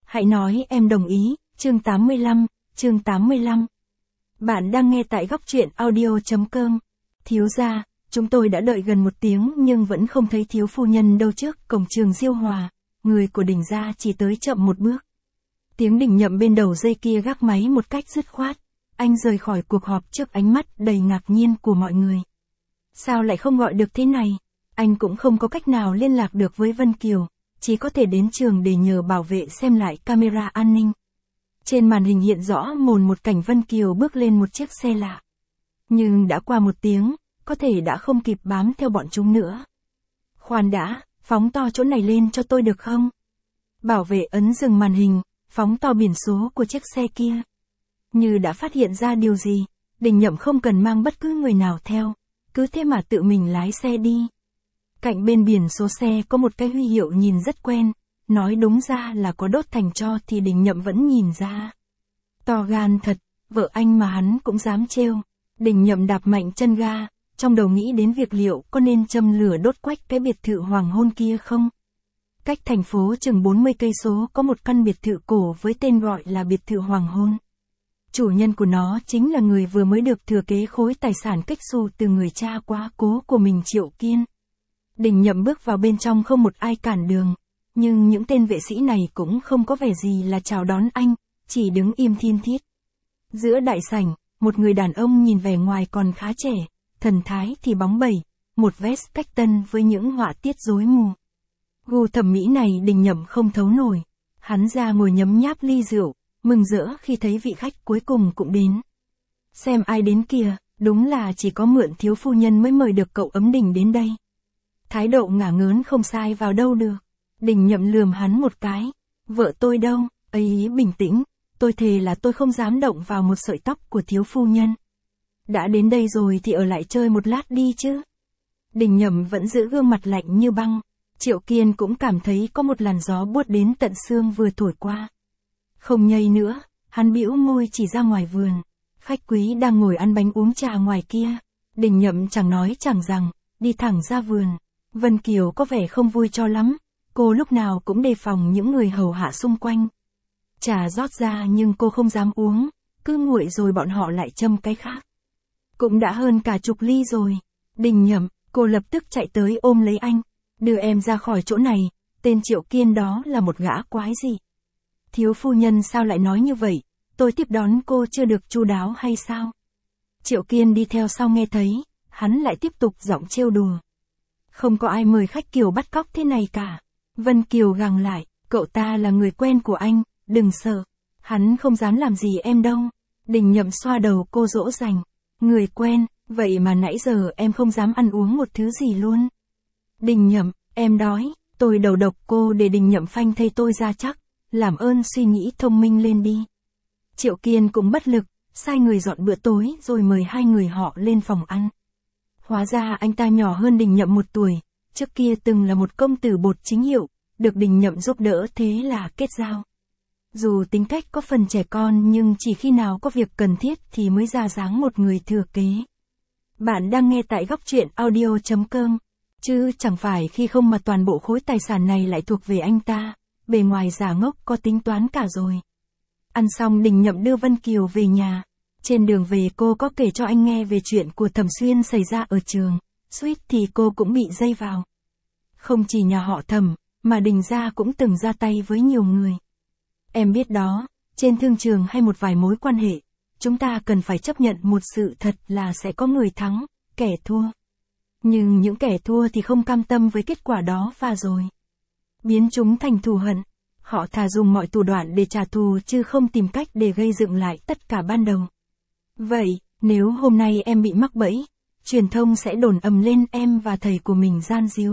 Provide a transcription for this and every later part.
Hãy nói em đồng ý, chương 85. Bạn đang nghe tại góc truyện audio.com. Thiếu gia, chúng tôi đã đợi gần 1 tiếng nhưng vẫn không thấy thiếu phu nhân đâu. Trước cổng trường Diêu Hòa, người của Đình gia chỉ tới chậm một bước. Tiếng Đình Nhậm bên đầu dây kia gác máy một cách dứt khoát. Anh rời khỏi cuộc họp trước ánh mắt đầy ngạc nhiên của mọi người. Sao lại không gọi được thế này? Anh cũng không có cách nào liên lạc được với Vân Kiều, chỉ có thể đến trường để nhờ bảo vệ xem lại camera an ninh. Trên màn hình hiện rõ một cảnh Vân Kiều bước lên một chiếc xe lạ. Nhưng đã qua 1 tiếng, có thể đã không kịp bám theo bọn chúng nữa. Khoan đã, phóng to chỗ này lên cho tôi được không? Bảo vệ ấn dừng màn hình, phóng to biển số của chiếc xe kia. Như đã phát hiện ra điều gì, Đình Nhậm không cần mang bất cứ người nào theo, cứ thế mà tự mình lái xe đi. Cạnh bên biển số xe có một cái huy hiệu nhìn rất quen, nói đúng ra là có đốt thành tro thì Đình Nhậm vẫn nhìn ra. To gan thật, vợ anh mà hắn cũng dám trêu. Đình Nhậm đạp mạnh chân ga, trong đầu nghĩ đến việc liệu có nên châm lửa đốt quách cái biệt thự hoàng hôn kia không. Cách thành phố chừng 40 cây số có một căn biệt thự cổ với tên gọi là biệt thự hoàng hôn. Chủ nhân của nó chính là người vừa mới được thừa kế khối tài sản kếch xù từ người cha quá cố của mình Triệu Kiên. Đình Nhậm bước vào bên trong không một ai cản đường, nhưng những tên vệ sĩ này cũng không có vẻ gì là chào đón anh, chỉ đứng im thiên thiết. Giữa đại sảnh, một người đàn ông nhìn vẻ ngoài còn khá trẻ, thần thái thì bóng bẩy, một vest cách tân với những họa tiết rối mù. Gu thẩm mỹ này Đình Nhậm không thấu nổi. Hắn ra ngồi nhấm nháp ly rượu, mừng rỡ khi thấy vị khách cuối cùng cũng đến. Xem ai đến kìa, đúng là chỉ có Mượn thiếu phu nhân mới mời được cậu Ấm Đình đến đây. Thái độ ngả ngớn không sai vào đâu được. Đình Nhậm lườm hắn một cái. Vợ tôi đâu, ấy bình tĩnh, tôi thề là tôi không dám động vào một sợi tóc của thiếu phu nhân. Đã đến đây rồi thì ở lại chơi một lát đi chứ. Đình Nhậm vẫn giữ gương mặt lạnh như băng. Triệu Kiên cũng cảm thấy có một làn gió buốt đến tận xương vừa thổi qua. Không nhây nữa, hắn bĩu môi chỉ ra ngoài vườn. Khách quý đang ngồi ăn bánh uống trà ngoài kia. Đình Nhậm chẳng nói chẳng rằng, đi thẳng ra vườn. Vân Kiều có vẻ không vui cho lắm, cô lúc nào cũng đề phòng những người hầu hạ xung quanh. Trà rót ra nhưng cô không dám uống, cứ nguội rồi bọn họ lại châm cái khác. Cũng đã hơn cả chục ly rồi. Đình Nhậm, cô lập tức chạy tới ôm lấy anh. Đưa em ra khỏi chỗ này, tên Triệu Kiên đó là một gã quái gì? Thiếu phu nhân sao lại nói như vậy, tôi tiếp đón cô chưa được chu đáo hay sao? Triệu Kiên đi theo sau nghe thấy, hắn lại tiếp tục giọng trêu đùa. Không có ai mời khách kiểu bắt cóc thế này cả. Vân Kiều gằn lại, cậu ta là người quen của anh, đừng sợ. Hắn không dám làm gì em đâu. Đình Nhậm xoa đầu cô dỗ dành. Người quen, vậy mà nãy giờ em không dám ăn uống một thứ gì luôn. Đình Nhậm, em đói, tôi đầu độc cô để Đình Nhậm phanh thây tôi ra chắc. Làm ơn suy nghĩ thông minh lên đi. Triệu Kiên cũng bất lực, sai người dọn bữa tối rồi mời 2 người họ lên phòng ăn. Hóa ra anh ta nhỏ hơn Đình Nhậm 1 tuổi, trước kia từng là một công tử bột chính hiệu, được Đình Nhậm giúp đỡ thế là kết giao. Dù tính cách có phần trẻ con nhưng chỉ khi nào có việc cần thiết thì mới ra dáng một người thừa kế. Bạn đang nghe tại góc truyện audio.com, chứ chẳng phải khi không mà toàn bộ khối tài sản này lại thuộc về anh ta, bề ngoài giả ngốc có tính toán cả rồi. Ăn xong Đình Nhậm đưa Vân Kiều về nhà. Trên đường về cô có kể cho anh nghe về chuyện của Thẩm Xuyên xảy ra ở trường, suýt thì cô cũng bị dây vào. Không chỉ nhà họ Thẩm, mà Đình gia cũng từng ra tay với nhiều người. Em biết đó, trên thương trường hay một vài mối quan hệ, chúng ta cần phải chấp nhận một sự thật là sẽ có người thắng, kẻ thua. Nhưng những kẻ thua thì không cam tâm với kết quả đó và rồi biến chúng thành thù hận. Họ thà dùng mọi thủ đoạn để trả thù chứ không tìm cách để gây dựng lại tất cả ban đầu. Vậy, nếu hôm nay em bị mắc bẫy, truyền thông sẽ đồn ầm lên em và thầy của mình gian díu.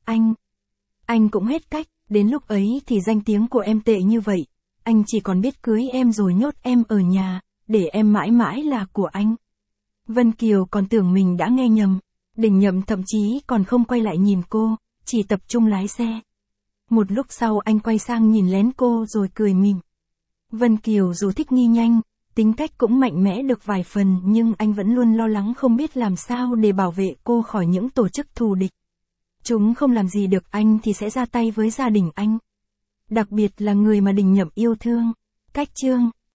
Anh cũng hết cách, đến lúc ấy thì danh tiếng của em tệ như vậy. Anh chỉ còn biết cưới em rồi nhốt em ở nhà, để em mãi mãi là của anh. Vân Kiều còn tưởng mình đã nghe nhầm. Đình Nhậm thậm chí còn không quay lại nhìn cô, chỉ tập trung lái xe. Một lúc sau anh quay sang nhìn lén cô rồi cười mỉm. Vân Kiều dù thích nghi nhanh, tính cách cũng mạnh mẽ được vài phần nhưng anh vẫn luôn lo lắng không biết làm sao để bảo vệ cô khỏi những tổ chức thù địch. Chúng không làm gì được anh thì sẽ ra tay với gia đình anh. đặc biệt là người mà Đình Nhậm yêu thương. Cách chương